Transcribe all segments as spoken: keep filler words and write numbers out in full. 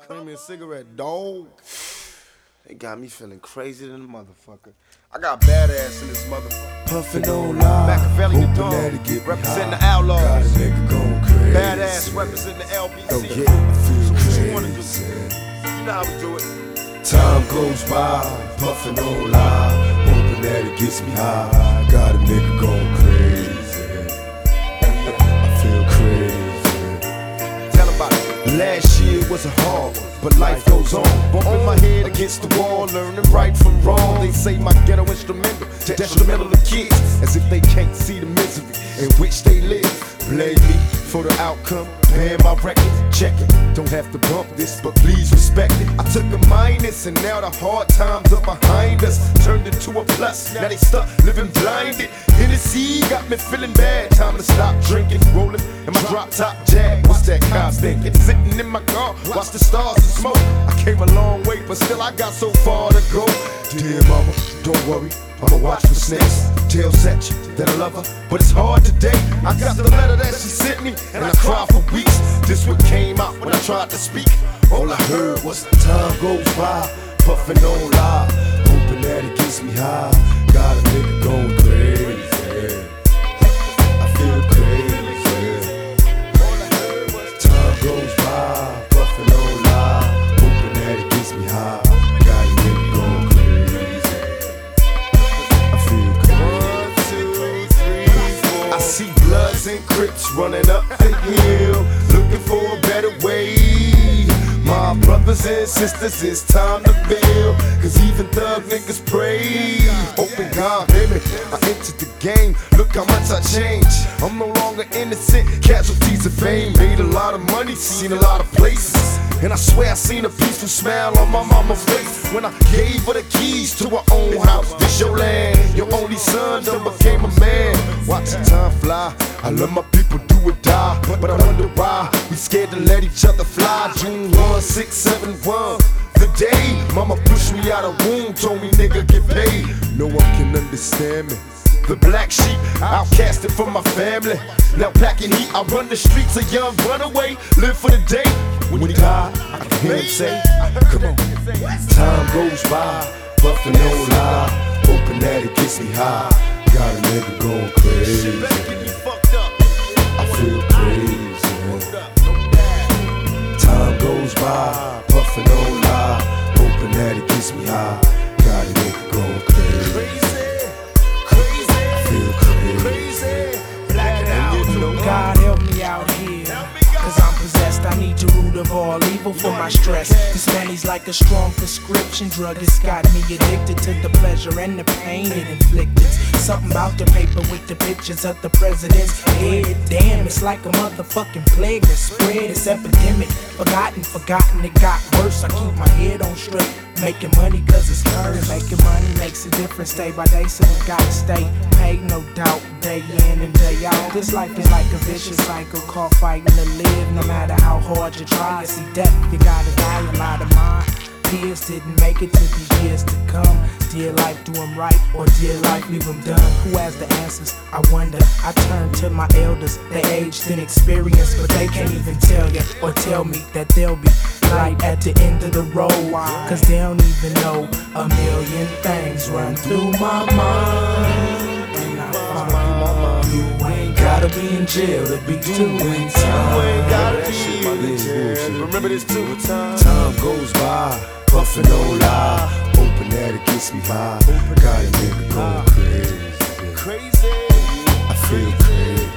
Cream me a cigarette, dog. They got me feeling crazy than a motherfucker. I got badass in this motherfucker. Puffin' on live, Machiavelli the Dawn, representing the Outlaws. Got a nigga going crazy. Badass representing the L B C. Oh yeah, I feel so crazy. What you wanna do? You know how we do it. Time goes by, puffin' on live, hoping that it gets me high. Got a nigga going crazy. I feel crazy. Tell about it. Last year was a hard one, but life goes on. Bumping my head against the wall, learning right from wrong. They say my ghetto instrumental, detrimental to kids, as if they can't see the misery in which they live. Blame me for the outcome, paying my record, check it. Don't have to bump this, but please respect it. I took a minus and now the hard times are behind us. Turned into a plus, now they stuck living blinded. Hennessy got me feeling bad, time to stop drinking. Rolling in my drop top Jag, what's that cops thinking? Sitting in my car, watch the stars and smoke. I came a long way, but still I got so far to go. Dear mama, don't worry, I'ma watch for snakes. Tell Satch that I love her, but it's hard today. I got the letter that she sent me, and I cried for weeks. This what came out when I tried to speak. All I heard was the time goes by, puffin' on live, hoping that it gets me high. Got a nigga going crazy. I feel crazy. Time goes by, puffin' on live, hoping that it gets me high. Got a nigga going crazy. I feel crazy. One, two, three, four. I see Bloods and Crips running up the hill, looking for a better way. My brothers and sisters, it's time to build, cause even thug niggas pray. Open God, baby, I entered the game, look how much I changed. I'm no longer innocent, casualties of fame. Made a lot of money, seen a lot of places, and I swear I seen a peaceful smile on my mama's face when I gave her the keys to her own house. This your land, your only son done became a man. Watching time fly, I love my people, do or die, but I wonder why we scared to let each other fly. June one, six seven one, the day mama pushed me out of womb, told me nigga get paid. No one can understand me. The black sheep, outcasted from my family. Now packing heat, I run the streets, a young runaway, live for the day. When he died, I can hear him say, come on. Time goes by, puffin' on live, hoping that it gets me high. Got a nigga going crazy. I feel crazy. Time goes by, puffin' on live, hoping that it gets me high. Got a nigga going crazy. I feel crazy. Black it out. God help me out here, cause I'm possessed. I need the root of all evil for my stress. This money's like a strong prescription drug. It's got me addicted to the pleasure and the pain it inflicted. Something about the paper with the pictures of the president's head. Damn, it's like a motherfucking plague that spread. It's epidemic, forgotten, forgotten, it got worse. I keep my head on straight, making money cause it's curse. Making money makes a difference day by day, so we gotta stay paid, no doubt, day in and day out. This life is like a vicious cycle, called fighting to live. No matter how hard you try, you see death, you gotta die. A lot of mine peers didn't make it to the years to come. Dear life, do them right, or dear life, leave them done. Who has the answers? I wonder. I turn to my elders, they aged in experience, but they can't even tell you or tell me that they'll be light at the end of the road, cause they don't even know a million things run through my mind. And I find you ain't gotta be in jail to be doing time. You ain't gotta be in jail. Remember this too. Time goes by, puffin' on live, hoping that it gets me high. Got a nigga going crazy. Crazy. I feel crazy.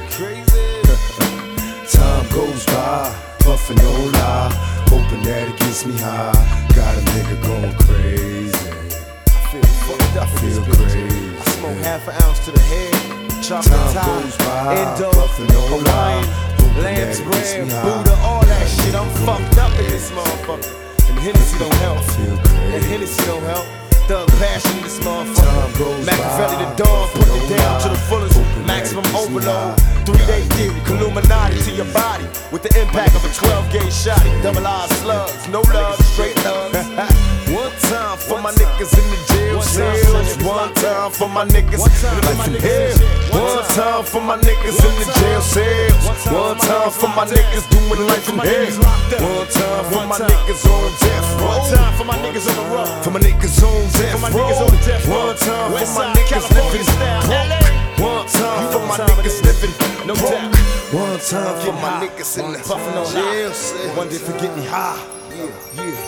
Crazy. Time goes by, puffin' on live, hoping that it gets me high. Got a nigga going crazy. I feel fucked up. I feel in this bitch. crazy. I smoke half an ounce to the head. Chocolate Time tie, goes by, Indo, puffin' on Hawaiian, live, hoping lamb's that it gets bread, me high. Buddha, all that shit. I'm fucked up in this motherfucker. And Hennessy don't help. I feel And crazy. Hennessy don't help. Thug passion in this Time motherfucker. goes Machiavelli by, the Dawn, put it puffin' down on to the live, fullest. hoping that Maximum it gets me overload. high. Three-day theory, Illuminati to your body with the impact of a twelve gauge shotty. Double R slugs, no love, straight thugs. One time for my niggas in the jail cells. One time for my niggas, life in hell. One time for my niggas in the jail cells. One time for my niggas doing life in hell. One time for my niggas on death row. One time for my niggas on the road. For my niggas on death row. One time for my niggas living broke. One time for my niggas living no broke. doubt. One time for my niggas in the Puffin' on jail high. cell. One day forget me high. Yeah, yeah.